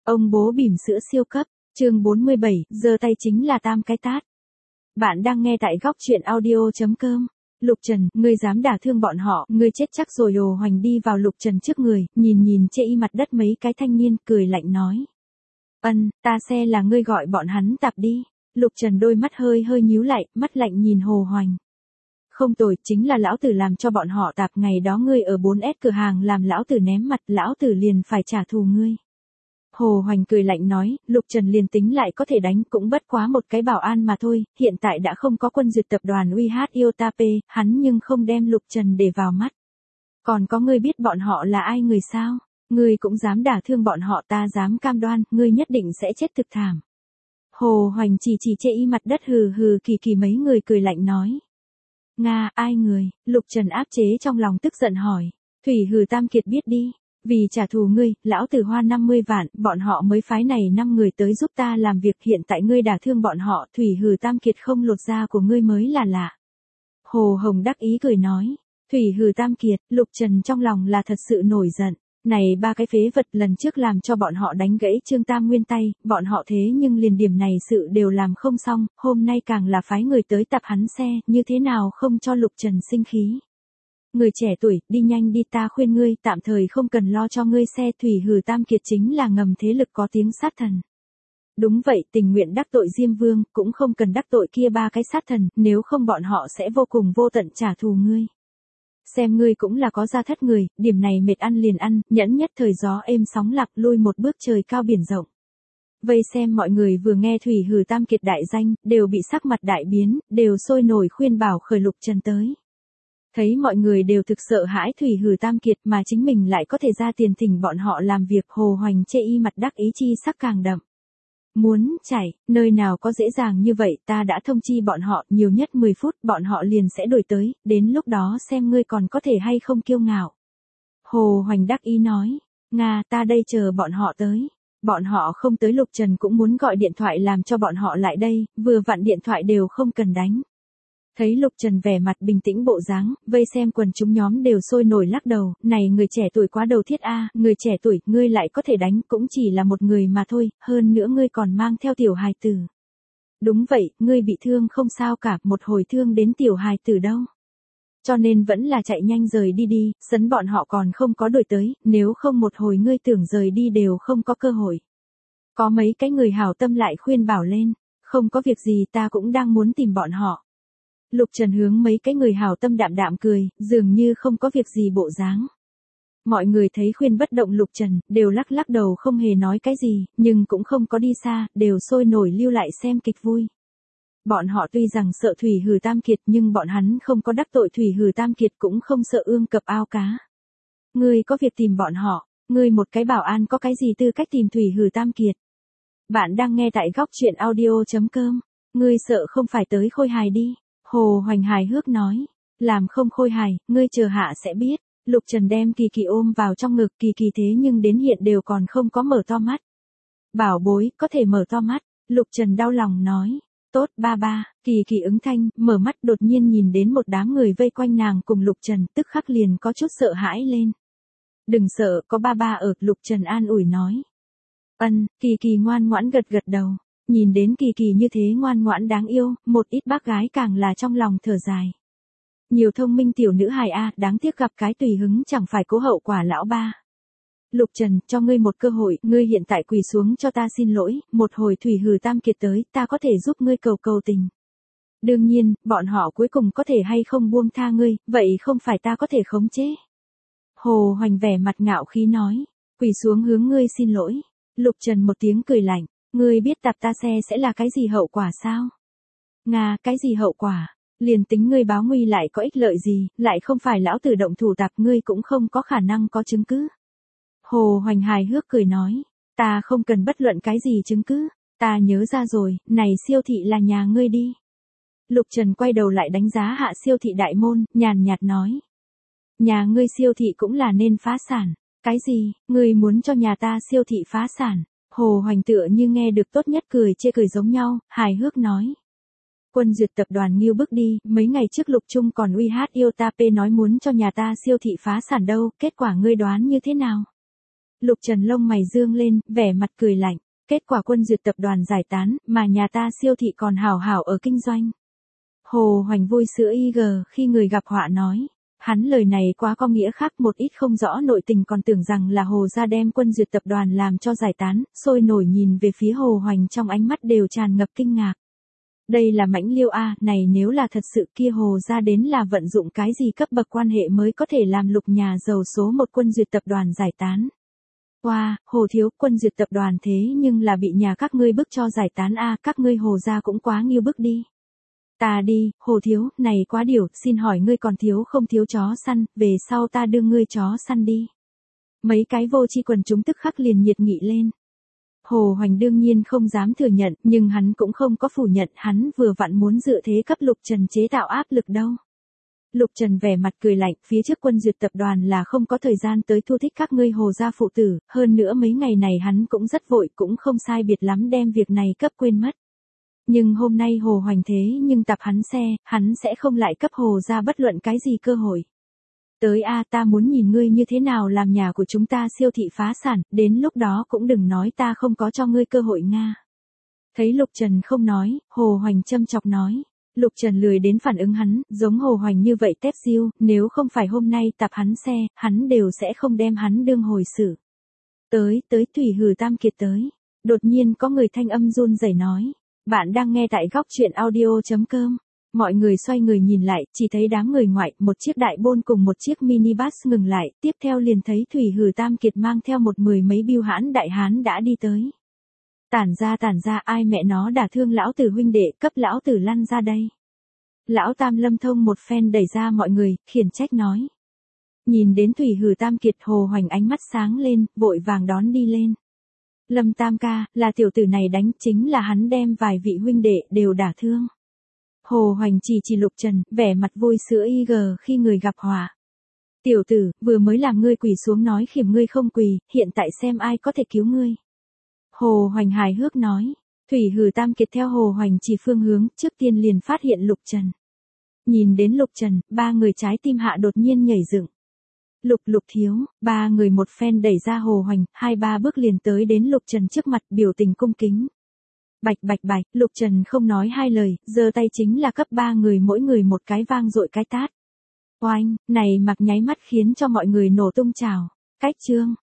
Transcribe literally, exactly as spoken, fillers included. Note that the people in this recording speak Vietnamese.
Ông bố bỉm sữa siêu cấp, chương bốn mươi bảy, giơ tay chính là tam cái tát. Bạn đang nghe tại góc truyện audio.com. Lục Trần, ngươi dám đả thương bọn họ, ngươi chết chắc rồi. Hồ Hoành đi vào Lục Trần trước người, nhìn nhìn chê y mặt đất mấy cái thanh niên, cười lạnh nói. Ân, ta xe là ngươi gọi bọn hắn tạp đi. Lục Trần đôi mắt hơi hơi nhíu lại, mắt lạnh nhìn Hồ Hoành. Không tồi, chính là lão tử làm cho bọn họ tạp, ngày đó ngươi ở bốn S cửa hàng làm lão tử ném mặt, lão tử liền phải trả thù ngươi. Hồ Hoành cười lạnh nói, Lục Trần liền tính lại có thể đánh cũng bất quá một cái bảo an mà thôi, hiện tại đã không có quân duyệt tập đoàn u hát Iotap, hắn nhưng không đem Lục Trần để vào mắt. Còn có ngươi biết bọn họ là ai người sao? Ngươi cũng dám đả thương bọn họ, ta dám cam đoan, ngươi nhất định sẽ chết thực thảm. Hồ Hoành chỉ chỉ chê y mặt đất, hừ hừ kỳ kỳ mấy người cười lạnh nói. Nga, ai người? Lục Trần áp chế trong lòng tức giận hỏi. Thủy Hừ Tam Kiệt biết đi. Vì trả thù ngươi, lão tử hoa năm mươi vạn, bọn họ mới phái này năm người tới giúp ta làm việc, hiện tại ngươi đả thương bọn họ, Thủy Hừ Tam Kiệt không lột da của ngươi mới là lạ. Hồ Hồng đắc ý cười nói. Thủy Hừ Tam Kiệt, Lục Trần trong lòng là thật sự nổi giận. Này ba cái phế vật lần trước làm cho bọn họ đánh gãy Trương Tam Nguyên tay, bọn họ thế nhưng liền điểm này sự đều làm không xong, hôm nay càng là phái người tới tập hắn xe, như thế nào không cho Lục Trần sinh khí. Người trẻ tuổi, đi nhanh đi, ta khuyên ngươi, tạm thời không cần lo cho ngươi xe. Thủy Hừ Tam Kiệt chính là ngầm thế lực có tiếng sát thần. Đúng vậy, tình nguyện đắc tội Diêm Vương, cũng không cần đắc tội kia ba cái sát thần, nếu không bọn họ sẽ vô cùng vô tận trả thù ngươi. Xem ngươi cũng là có gia thất người, điểm này mệt ăn liền ăn, nhẫn nhất thời gió êm sóng lặng, lui một bước trời cao biển rộng. Vây xem mọi người vừa nghe Thủy Hừ Tam Kiệt đại danh, đều bị sắc mặt đại biến, đều sôi nổi khuyên bảo khởi Lục Trần tới. Thấy mọi người đều thực sợ hãi Thủy Hừ Tam Kiệt mà chính mình lại có thể ra tiền thỉnh bọn họ làm việc, Hồ Hoành chê y mặt đắc ý chi sắc càng đậm. Muốn chạy, nơi nào có dễ dàng như vậy, ta đã thông chi bọn họ, nhiều nhất mười phút, bọn họ liền sẽ đuổi tới, đến lúc đó xem ngươi còn có thể hay không kiêu ngạo. Hồ Hoành đắc ý nói, Nga, ta đây chờ bọn họ tới. Bọn họ không tới, Lục Trần cũng muốn gọi điện thoại làm cho bọn họ lại đây, vừa vặn điện thoại đều không cần đánh. Thấy Lục Trần vẻ mặt bình tĩnh bộ dáng, vây xem quần chúng nhóm đều sôi nổi lắc đầu, này người trẻ tuổi quá đầu thiết a, người trẻ tuổi, ngươi lại có thể đánh, cũng chỉ là một người mà thôi, hơn nữa ngươi còn mang theo tiểu hài tử. Đúng vậy, ngươi bị thương không sao cả, một hồi thương đến tiểu hài tử đâu. Cho nên vẫn là chạy nhanh rời đi đi, sấn bọn họ còn không có đuổi tới, nếu không một hồi ngươi tưởng rời đi đều không có cơ hội. Có mấy cái người hảo tâm lại khuyên bảo lên, không có việc gì, ta cũng đang muốn tìm bọn họ. Lục Trần hướng mấy cái người hảo tâm đạm đạm cười, dường như không có việc gì bộ dáng. Mọi người thấy khuyên bất động Lục Trần, đều lắc lắc đầu không hề nói cái gì, nhưng cũng không có đi xa, đều sôi nổi lưu lại xem kịch vui. Bọn họ tuy rằng sợ Thủy Hừ Tam Kiệt nhưng bọn hắn không có đắc tội Thủy Hừ Tam Kiệt, cũng không sợ ương cập ao cá. Ngươi có việc tìm bọn họ, ngươi một cái bảo an có cái gì tư cách tìm Thủy Hừ Tam Kiệt. Bạn đang nghe tại góc truyện audio.com, ngươi sợ không phải tới khôi hài đi. Hồ Hoành hài hước nói, làm không khôi hài, ngươi chờ hạ sẽ biết. Lục Trần đem Kỳ Kỳ ôm vào trong ngực, Kỳ Kỳ thế nhưng đến hiện đều còn không có mở to mắt. Bảo bối, có thể mở to mắt. Lục Trần đau lòng nói, tốt ba ba. Kỳ Kỳ ứng thanh, mở mắt đột nhiên nhìn đến một đám người vây quanh nàng cùng Lục Trần, tức khắc liền có chút sợ hãi lên. Đừng sợ, có ba ba ở, Lục Trần an ủi nói. Ân, Kỳ Kỳ ngoan ngoãn gật gật đầu. Nhìn đến Kỳ Kỳ như thế ngoan ngoãn đáng yêu, một ít bác gái càng là trong lòng thở dài. Nhiều thông minh tiểu nữ hài a, đáng tiếc gặp cái tùy hứng chẳng phải cố hậu quả lão ba. Lục Trần, cho ngươi một cơ hội, ngươi hiện tại quỳ xuống cho ta xin lỗi, một hồi Thủy Hừ Tam Kiệt tới, ta có thể giúp ngươi cầu cầu tình. Đương nhiên, bọn họ cuối cùng có thể hay không buông tha ngươi, vậy không phải ta có thể khống chế. Hồ Hoành vẻ mặt ngạo khí nói, quỳ xuống hướng ngươi xin lỗi. Lục Trần một tiếng cười lạnh. Ngươi biết tạp ta xe sẽ là cái gì hậu quả sao? Nga, cái gì hậu quả? Liền tính ngươi báo nguy lại có ích lợi gì, lại không phải lão tử động thủ tạp ngươi cũng không có khả năng có chứng cứ. Hồ Hoành hài hước cười nói, ta không cần bất luận cái gì chứng cứ, ta nhớ ra rồi, này siêu thị là nhà ngươi đi. Lục Trần quay đầu lại đánh giá hạ siêu thị đại môn, nhàn nhạt nói. Nhà ngươi siêu thị cũng là nên phá sản, cái gì, ngươi muốn cho nhà ta siêu thị phá sản? Hồ Hoành tựa như nghe được tốt nhất cười chê cười giống nhau, hài hước nói. Quân duyệt tập đoàn nghiêu bức đi, mấy ngày trước Lục Trung còn u hát Iotap nói muốn cho nhà ta siêu thị phá sản đâu, kết quả ngươi đoán như thế nào? Lục Trần lông mày dương lên, vẻ mặt cười lạnh. Kết quả Quân Duyệt tập đoàn giải tán, mà nhà ta siêu thị còn hảo hảo ở kinh doanh. Hồ Hoành vui sữa y gờ khi người gặp họa nói. Hắn lời này quá có nghĩa khác, một ít không rõ nội tình còn tưởng rằng là Hồ gia đem Quân Duyệt tập đoàn làm cho giải tán, sôi nổi nhìn về phía Hồ Hoành trong ánh mắt đều tràn ngập kinh ngạc. Đây là mãnh liêu a, này nếu là thật sự kia Hồ gia đến là vận dụng cái gì cấp bậc quan hệ mới có thể làm Lục nhà giàu số một Quân Duyệt tập đoàn giải tán. Wow, Hồ thiếu, Quân Duyệt tập đoàn thế nhưng là bị nhà các ngươi bức cho giải tán a, các ngươi Hồ gia cũng quá nghiêu bức đi. Ta đi, Hồ thiếu, này quá điều, xin hỏi ngươi còn thiếu không thiếu chó săn, về sau ta đưa ngươi chó săn đi. Mấy cái vô tri quần chúng tức khắc liền nhiệt nghị lên. Hồ Hoành đương nhiên không dám thừa nhận, nhưng hắn cũng không có phủ nhận, hắn vừa vặn muốn dựa thế cấp Lục Trần chế tạo áp lực đâu. Lục Trần vẻ mặt cười lạnh, phía trước Quân Duyệt tập đoàn là không có thời gian tới thu thích các ngươi Hồ gia phụ tử, hơn nữa mấy ngày này hắn cũng rất vội, cũng không sai biệt lắm đem việc này cấp quên mất. Nhưng hôm nay Hồ Hoành thế nhưng tập hắn xe, hắn sẽ không lại cấp Hồ gia bất luận cái gì cơ hội. Tới a, ta muốn nhìn ngươi như thế nào làm nhà của chúng ta siêu thị phá sản, đến lúc đó cũng đừng nói ta không có cho ngươi cơ hội Nga. Thấy Lục Trần không nói, Hồ Hoành châm chọc nói. Lục Trần lười đến phản ứng hắn, giống Hồ Hoành như vậy tép diêu, nếu không phải hôm nay tập hắn xe, hắn đều sẽ không đem hắn đương hồi xử. Tới, tới Thủy Hử Tam Kiệt tới. Đột nhiên có người thanh âm run rẩy nói. Bạn đang nghe tại góc truyện audio.com. Mọi người xoay người nhìn lại, chỉ thấy đám người ngoại, một chiếc đại bôn cùng một chiếc minibus ngừng lại, tiếp theo liền thấy Thủy Hử Tam Kiệt mang theo một mười mấy bưu hãn đại hán đã đi tới. Tản ra tản ra, ai mẹ nó đả thương lão tử huynh đệ, cấp lão tử lăn ra đây. Lão Tam Lâm Thông một phen đẩy ra mọi người, khiển trách nói. Nhìn đến Thủy Hử Tam Kiệt, Hồ Hoành ánh mắt sáng lên, vội vàng đón đi lên. Lâm Tam ca, là tiểu tử này đánh, chính là hắn đem vài vị huynh đệ đều đả thương. Hồ Hoành chỉ chỉ Lục Trần, vẻ mặt vui sữa y gờ khi người gặp họa. Tiểu tử, vừa mới làm ngươi quỳ xuống nói khiểm ngươi không quỳ, hiện tại xem ai có thể cứu ngươi. Hồ Hoành hài hước nói. Thủy Hử Tam Kiệt theo Hồ Hoành chỉ phương hướng, trước tiên liền phát hiện Lục Trần. Nhìn đến Lục Trần, ba người trái tim hạ đột nhiên nhảy dựng. Lục Lục thiếu, ba người một phen đẩy ra Hồ Hoành, hai ba bước liền tới đến Lục Trần trước mặt, biểu tình cung kính. Bạch bạch bạch, Lục Trần không nói hai lời, giơ tay chính là cấp ba người mỗi người một cái vang dội cái tát. Oanh, này mặc nháy mắt khiến cho mọi người nổ tung trào. Cách chương.